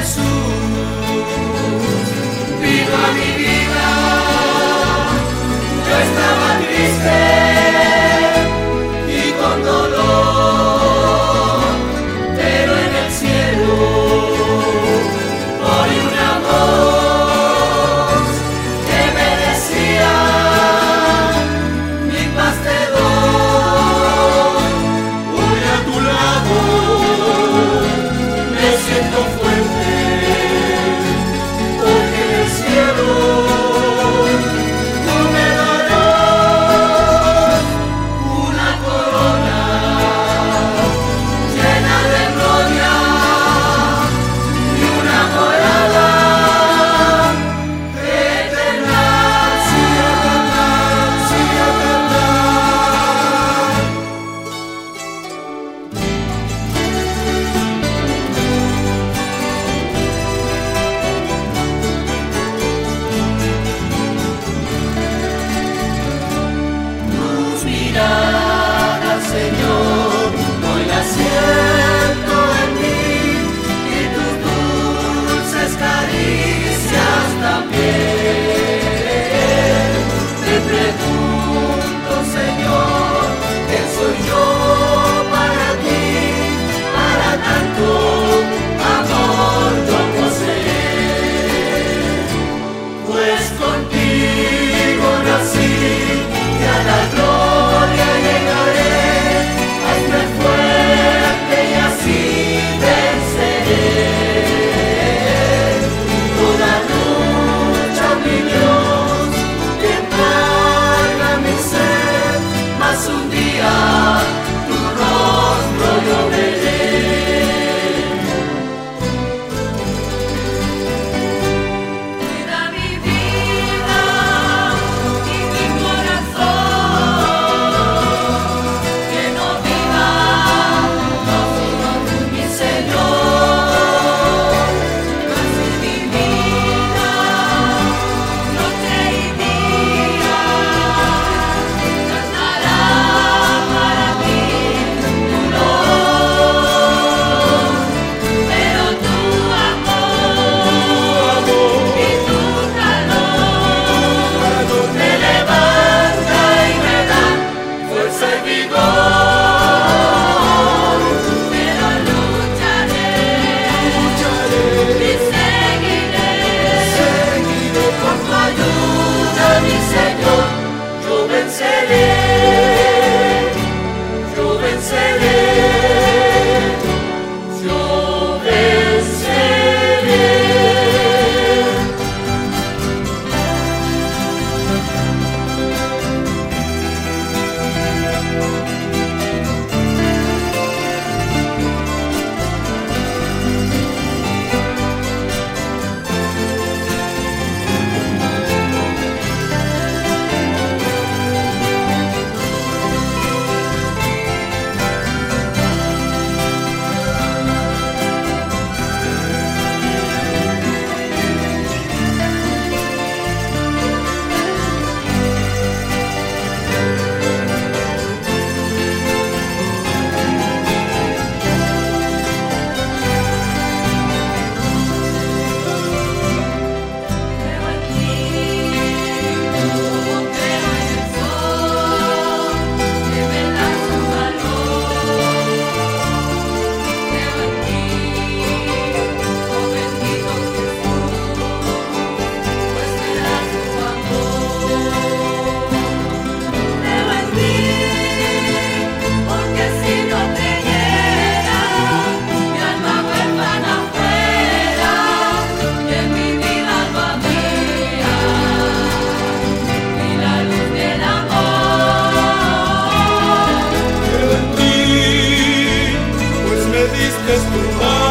vino a mi vida. Yo estaba triste y con dolor, pero en el cielo oí una voz que me decía: mi paz te doy. Hoy a tu lado me siento fuerte, porque en el cielo tú me darás una corona llena de gloria y una morada eterna. Sí, eterna, sí, eterna. Tus miradas, Señor, hoy las siento en mí, y tus dulces caricias también. Te pregunto, Señor, ¿quién soy yo para ti? Para tanto amor yo poseer, pues contigo nací y a la gloria llegaré. Hazme fuerte y así venceré toda lucha, mi Dios, que embarga mi ser, mas un día tu rostro yo veré. Cuida mi vida y mi corazón, que no viva sino tú, mi Señor. Así mi vida, noche y día, cantará para ti tu dolor, pero tu amor y tu calor me levanta y me da fuerza y vigor. Pero lucharé y seguiré por tu ayuda, mi Señor. Yo venceré, yo venceré, yo venceré. Creo en ti, como creo en el sol, que me da su valor. Creo en ti, oh bendito Jesús, pues me da su amor. Creo en ti, porque si no creyera, mi alma huérfana fuera, y en mi vida no habría ni la luz del amor. Creo en ti, pues me diste tu mano.